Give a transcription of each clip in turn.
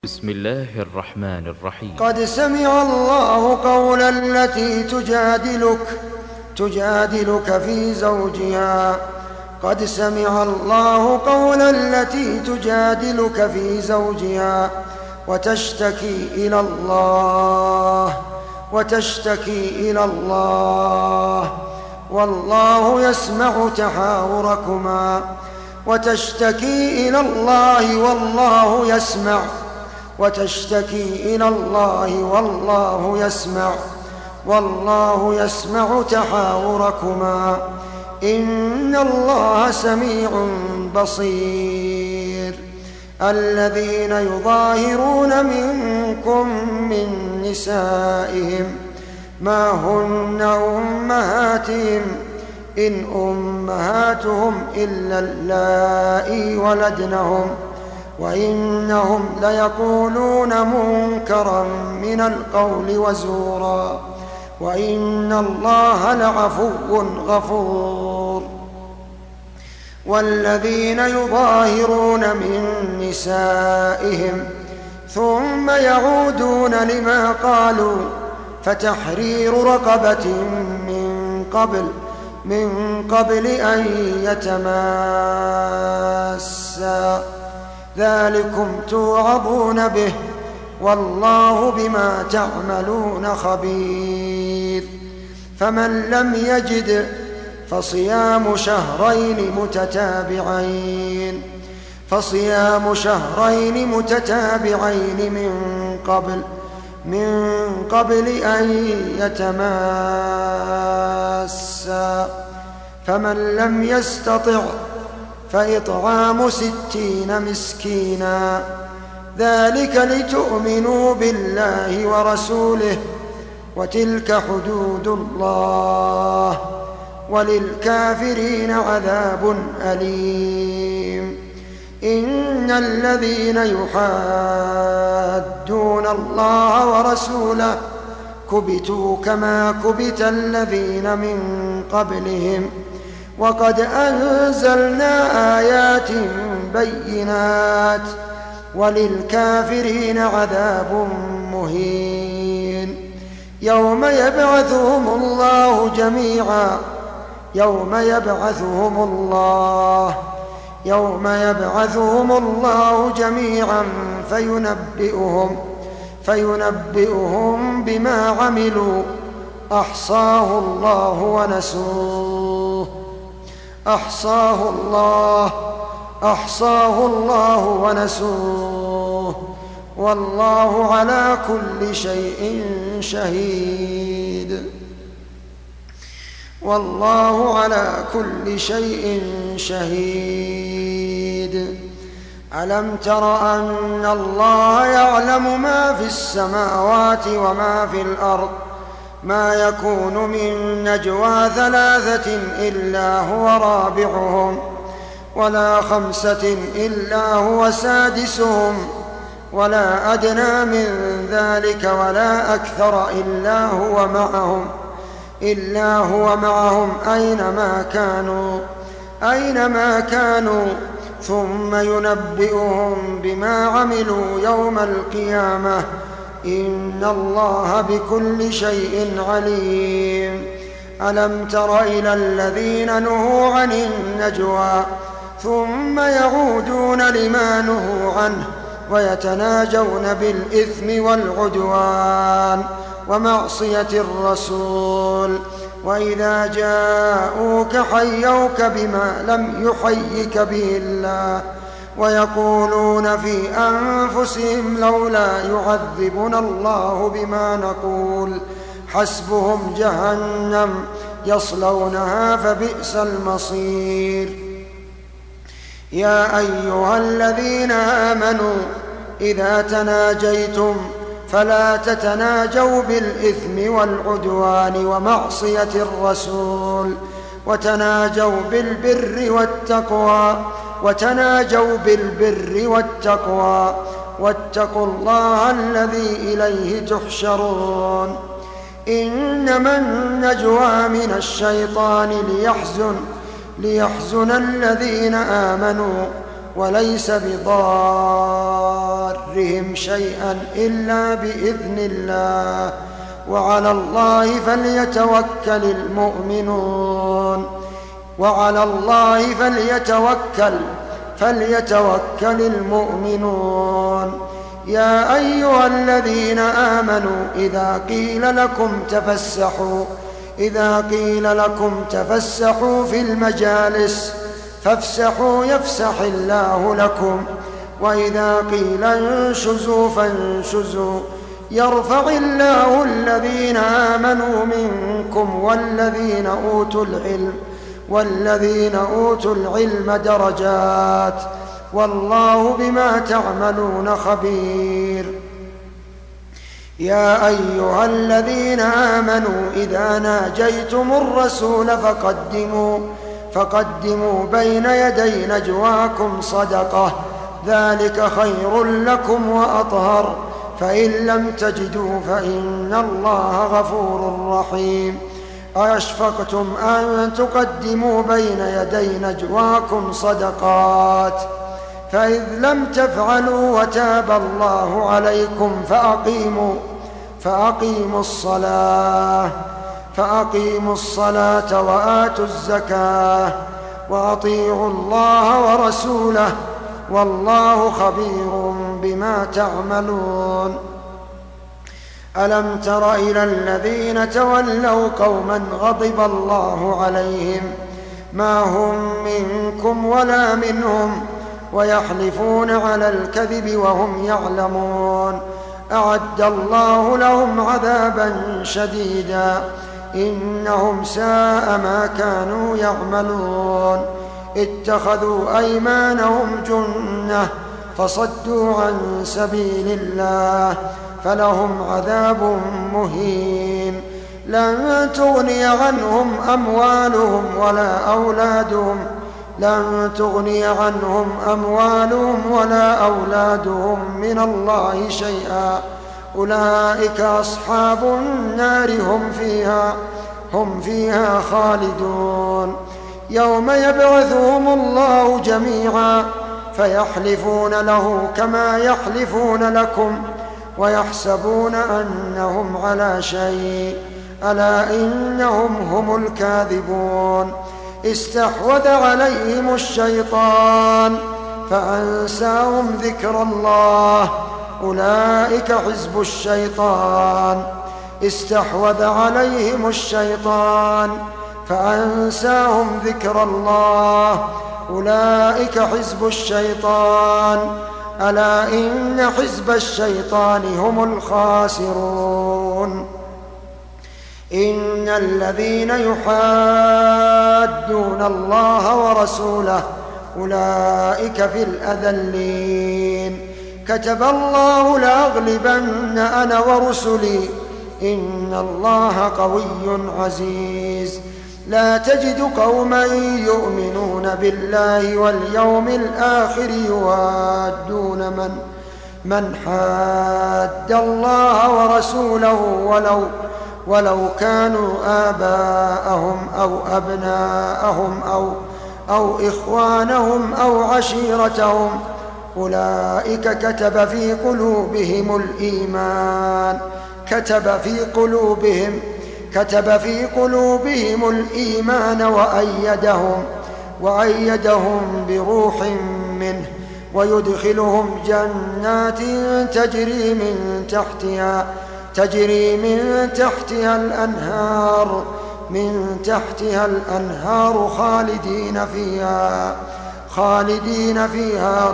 بسم الله الرحمن الرحيم. قد سمع الله قول التي تجادلك في زوجها قد سمع الله قول التي تجادلك في زوجها وتشتكي إلى الله والله يسمع تحاوركما وتشتكي إلى الله والله يسمع تحاوركما إن الله سميع بصير. الذين يظاهرون منكم من نسائهم ما هن أمهاتهم إن أمهاتهم إلا اللائي ولدنهم وإنهم ليقولون منكرا من القول وزورا وإن الله لعفو غفور. والذين يظاهرون من نسائهم ثم يعودون لما قالوا فتحرير رقبة من قبل أن يتماسا ذلكم توعظون به والله بما تعملون خبير. فمن لم يجد فصيام شهرين متتابعين من قبل أن يتماسا فمن لم يستطع فإطعام 60 مسكينا ذلك لتؤمنوا بالله ورسوله وتلك حدود الله وللكافرين عذاب أليم. إن الذين يحادون الله ورسوله كبتوا كما كبت الذين من قبلهم وقد أنزلنا آيات بينات وللكافرين عذاب مهين. يوم يبعثهم الله جميعا فينبئهم بما عملوا أحصاه الله ونسوه والله على كل شيء شهيد. ألم تر أن الله يعلم ما في السماوات وما في الأرض ما يكون من نجوى 3 إلا هو رابعهم ولا 5 إلا هو سادسهم ولا أدنى من ذلك ولا أكثر إلا هو معهم أينما كانوا ثم ينبئهم بما عملوا يوم القيامة إن الله بكل شيء عليم. ألم تر إلى الذين نهوا عن النجوى ثم يعودون لما نهوا عنه ويتناجون بالإثم والعدوان ومعصية الرسول وإذا جاءوك حيوك بما لم يحيك به الله ويقولون في أنفسهم لولا يعذبنا الله بما نقول حسبهم جهنم يصلونها فبئس المصير. يا أيها الذين آمنوا إذا تناجيتم فلا تتناجوا بالإثم والعدوان ومعصية الرسول وتناجوا بالبر والتقوى واتقوا الله الذي إليه تحشرون. إنما النجوى من الشيطان ليحزن الذين آمنوا وليس بضارهم ضرهم شيئا إلا بإذن الله، وعلى الله فليتوكل المؤمنون. يا أيها الذين آمنوا إذا قيل لكم تفسحوا في المجالس فافسحوا يفسح الله لكم، وإذا قيل انشزوا فانشزوا يرفع الله الذين آمنوا منكم والذين أوتوا العلم درجات، والله بما تعملون خبير. يا أيها الذين آمنوا إذا ناجيتم الرسول فقدموا بين يدي نجواكم صدقة، ذلك خير لكم وأطهر، فإن لم تجدوا فإن الله غفور رحيم. أأشفقتم أن تقدموا بين يدي نجواكم صدقات، فإذ لم تفعلوا وتاب الله عليكم فأقيموا الصلاة وآتوا الزكاة وأطيعوا الله ورسوله، والله خبير بما تعملون. ألم تر إلى الذين تولوا قوما غضب الله عليهم ما هم منكم ولا منهم ويحلفون على الكذب وهم يعلمون، أعد الله لهم عذابا شديدا إنهم ساء ما كانوا يعملون. اتخذوا أيمانهم جنة فصدوا عن سبيل الله فلهم عذاب مهين. لن تغني عنهم أموالهم ولا أولادهم من الله شيئا، أولئك أصحاب النار هم فيها خالدون. يوم يبعثهم الله جميعا فيحلفون له كما يحلفون لكم ويحسبون أنهم على شيء، ألا إنهم هم الكاذبون. استحوذ عليهم الشيطان فأنساهم ذكر الله، أولئك حزب الشيطان. استحوذ عليهم الشيطان فأنساهم ذكر الله، أولئك حزب الشيطان، ألا إن حزب الشيطان هم الخاسرون. إن الذين يحادون الله ورسوله أولئك في الأذلين. كتب الله لأغلبن أنا ورسلي إن الله قوي عزيز. لا تجد قوما يؤمنون بالله واليوم الآخر يوادون من حاد الله ورسوله ولو كانوا آباءهم أو أبناءهم أو إخوانهم أو عشيرتهم، أولئك كتب في قلوبهم الإيمان وأيدهم بروح منه، ويدخلهم جنات تجري من تحتها الأنهار خالدين فيها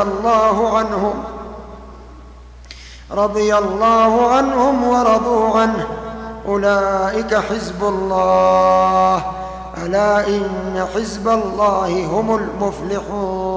رضي الله عنهم ورضوا عنه، أولئك حزب الله، ألا إن حزب الله هم المفلحون.